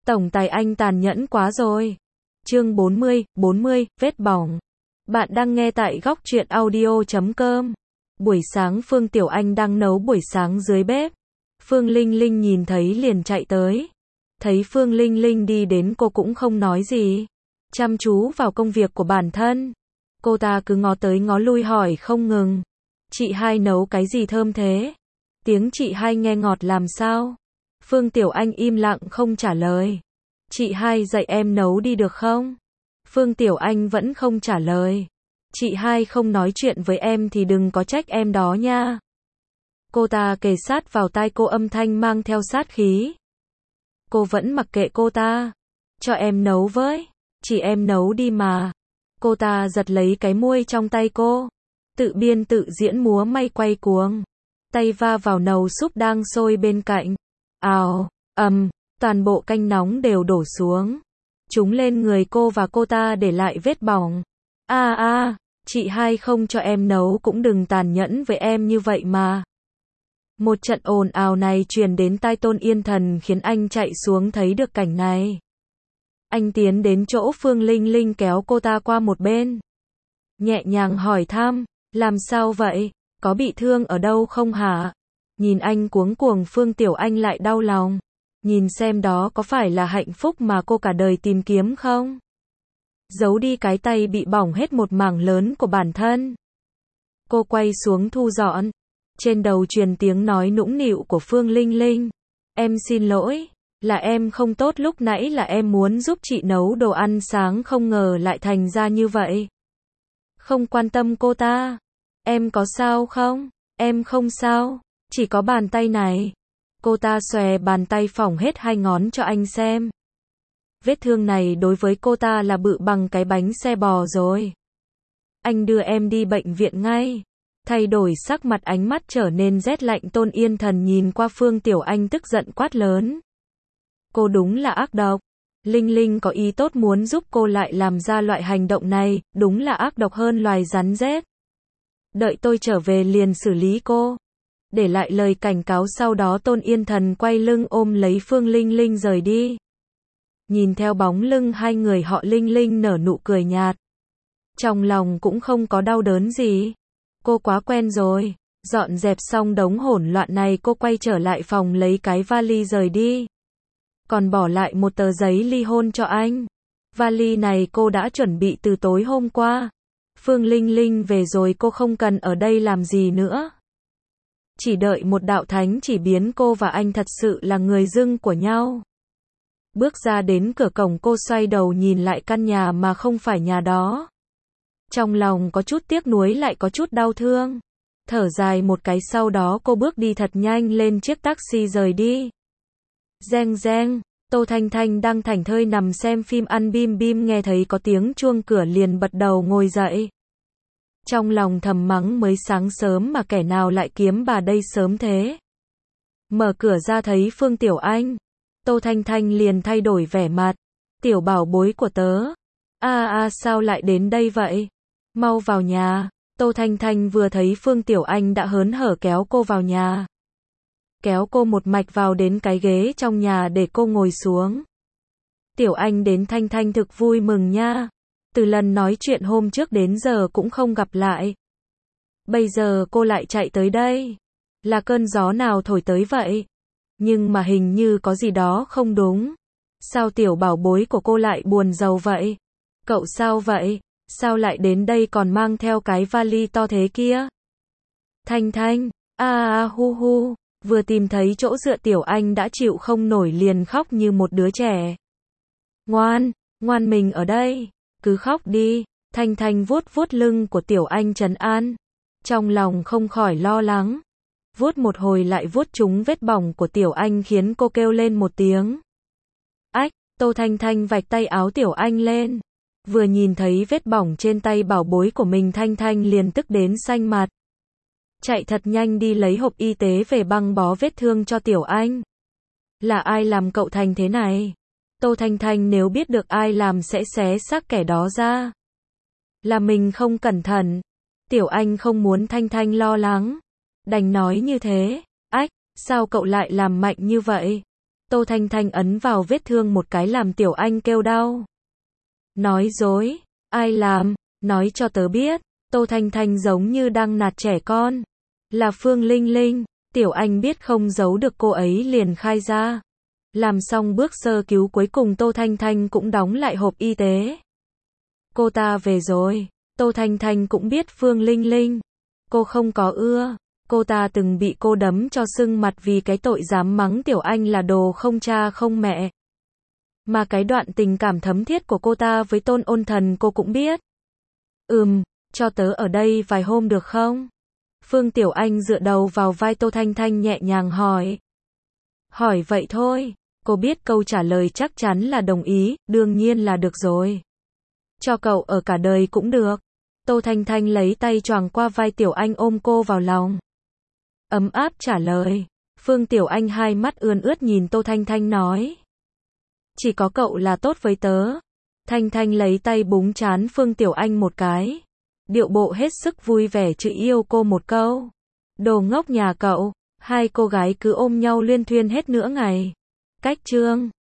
Tổng tài anh tàn nhẫn quá rồi. Chương 40, vết bỏng. Bạn đang nghe tại góc truyện audio.com. Buổi sáng Phương Tiểu Anh đang nấu buổi sáng dưới bếp. Phương Linh Linh nhìn thấy liền chạy tới. Thấy Phương Linh Linh đi đến cô cũng không nói gì. Chăm chú vào công việc của bản thân. Cô ta cứ ngó tới ngó lui hỏi không ngừng. Chị hai nấu cái gì thơm thế? Tiếng chị hai nghe ngọt làm sao? Phương Tiểu Anh im lặng không trả lời. Chị hai dạy em nấu đi được không? Phương Tiểu Anh vẫn không trả lời. Chị hai không nói chuyện với em thì đừng có trách em đó nha. Cô ta kề sát vào tai cô, âm thanh mang theo sát khí. Cô vẫn mặc kệ cô ta. Cho em nấu với. Chỉ em nấu đi mà. Cô ta giật lấy cái muôi trong tay cô. Tự biên tự diễn múa may quay cuồng. Tay va vào nồi súp đang sôi bên cạnh. Ào, toàn bộ canh nóng đều đổ xuống. Chúng lên người cô và cô ta để lại vết bỏng. Chị hai không cho em nấu cũng đừng tàn nhẫn với em như vậy mà. Một trận ồn ào này truyền đến tai Tôn Yên Thần khiến anh chạy xuống thấy được cảnh này. Anh tiến đến chỗ Phương Linh Linh kéo cô ta qua một bên. Nhẹ nhàng hỏi thăm, làm sao vậy? Có bị thương ở đâu không hả? Nhìn anh cuống cuồng, Phương Tiểu Anh lại đau lòng. Nhìn xem đó có phải là hạnh phúc mà cô cả đời tìm kiếm không? Giấu đi cái tay bị bỏng hết một mảng lớn của bản thân. Cô quay xuống thu dọn. Trên đầu truyền tiếng nói nũng nịu của Phương Linh Linh. Em xin lỗi, là em không tốt, lúc nãy là em muốn giúp chị nấu đồ ăn sáng không ngờ lại thành ra như vậy. Không quan tâm cô ta. Em có sao không? Em không sao, chỉ có bàn tay này. Cô ta xòe bàn tay phỏng hết 2 ngón cho anh xem. Vết thương này đối với cô ta là bự bằng cái bánh xe bò rồi. Anh đưa em đi bệnh viện ngay. Thay đổi sắc mặt, ánh mắt trở nên rét lạnh. Tôn Yên Thần nhìn qua Phương Tiểu Anh tức giận quát lớn. Cô đúng là ác độc. Linh Linh có ý tốt muốn giúp cô lại làm ra loại hành động này, đúng là ác độc hơn loài rắn rết. Đợi tôi trở về liền xử lý cô. Để lại lời cảnh cáo sau đó Tôn Yên Thần quay lưng ôm lấy Phương Linh Linh rời đi. Nhìn theo bóng lưng hai người họ, Linh Linh nở nụ cười nhạt. Trong lòng cũng không có đau đớn gì. Cô quá quen rồi. Dọn dẹp xong đống hỗn loạn này, cô quay trở lại phòng lấy cái vali rời đi. Còn bỏ lại một tờ giấy ly hôn cho anh. Vali này cô đã chuẩn bị từ tối hôm qua. Phương Linh Linh về rồi, cô không cần ở đây làm gì nữa. Chỉ đợi một đạo thánh chỉ biến cô và anh thật sự là người dưng của nhau. Bước ra đến cửa cổng, cô xoay đầu nhìn lại căn nhà mà không phải nhà đó. Trong lòng có chút tiếc nuối lại có chút đau thương. Thở dài một cái, sau đó cô bước đi thật nhanh lên chiếc taxi rời đi. Reng reng, Tô Thanh Thanh đang thảnh thơi nằm xem phim ăn bim bim, nghe thấy có tiếng chuông cửa liền bật đầu ngồi dậy. Trong lòng thầm mắng mới sáng sớm mà kẻ nào lại kiếm bà đây sớm thế. Mở cửa ra thấy Phương Tiểu Anh. Tô Thanh Thanh liền thay đổi vẻ mặt. Tiểu bảo bối của tớ. Sao lại đến đây vậy? Mau vào nhà. Tô Thanh Thanh vừa thấy Phương Tiểu Anh đã hớn hở kéo cô vào nhà. Kéo cô một mạch vào đến cái ghế trong nhà để cô ngồi xuống. Tiểu Anh đến, Thanh Thanh thực vui mừng nha. Từ lần nói chuyện hôm trước đến giờ cũng không gặp lại. Bây giờ cô lại chạy tới đây. Là cơn gió nào thổi tới vậy? Nhưng mà hình như có gì đó không đúng. Sao tiểu bảo bối của cô lại buồn rầu vậy? Cậu sao vậy? Sao lại đến đây còn mang theo cái vali to thế kia? Thanh Thanh, hu, vừa tìm thấy chỗ dựa Tiểu Anh đã chịu không nổi liền khóc như một đứa trẻ. Ngoan, ngoan, mình ở đây, cứ khóc đi. Thanh Thanh vuốt vuốt lưng của Tiểu Anh trấn an. Trong lòng không khỏi lo lắng. Vuốt một hồi lại vuốt trúng vết bỏng của Tiểu Anh khiến cô kêu lên một tiếng. Ách, Tô Thanh Thanh vạch tay áo Tiểu Anh lên. Vừa nhìn thấy vết bỏng trên tay bảo bối của mình, Thanh Thanh liền tức đến xanh mặt. Chạy thật nhanh đi lấy hộp y tế về băng bó vết thương cho Tiểu Anh. Là ai làm cậu thành thế này? Tô Thanh Thanh nếu biết được ai làm sẽ xé xác kẻ đó ra. Là mình không cẩn thận. Tiểu Anh không muốn Thanh Thanh lo lắng. Đành nói như thế. Ách, sao cậu lại làm mạnh như vậy? Tô Thanh Thanh ấn vào vết thương một cái làm Tiểu Anh kêu đau. Nói dối, ai làm, nói cho tớ biết. Tô Thanh Thanh giống như đang nạt trẻ con. Là Phương Linh Linh. Tiểu Anh biết không giấu được cô ấy liền khai ra. Làm xong bước sơ cứu cuối cùng Tô Thanh Thanh cũng đóng lại hộp y tế. Cô ta về rồi. Tô Thanh Thanh cũng biết Phương Linh Linh. Cô không có ưa. Cô ta từng bị cô đấm cho sưng mặt vì cái tội dám mắng Tiểu Anh là đồ không cha không mẹ. Mà cái đoạn tình cảm thấm thiết của cô ta với Tôn Ôn Thần cô cũng biết. Cho tớ ở đây vài hôm được không? Phương Tiểu Anh dựa đầu vào vai Tô Thanh Thanh nhẹ nhàng hỏi. Hỏi vậy thôi, cô biết câu trả lời chắc chắn là đồng ý, đương nhiên là được rồi. Cho cậu ở cả đời cũng được. Tô Thanh Thanh lấy tay choàng qua vai Tiểu Anh ôm cô vào lòng. Ấm áp trả lời. Phương Tiểu Anh hai mắt ươn ướt nhìn Tô Thanh Thanh nói. Chỉ có cậu là tốt với tớ. Thanh Thanh lấy tay búng trán Phương Tiểu Anh một cái. Điệu bộ hết sức vui vẻ chữ yêu cô một câu. Đồ ngốc nhà cậu. Hai cô gái cứ ôm nhau luyên thuyên hết nửa ngày. Cách chương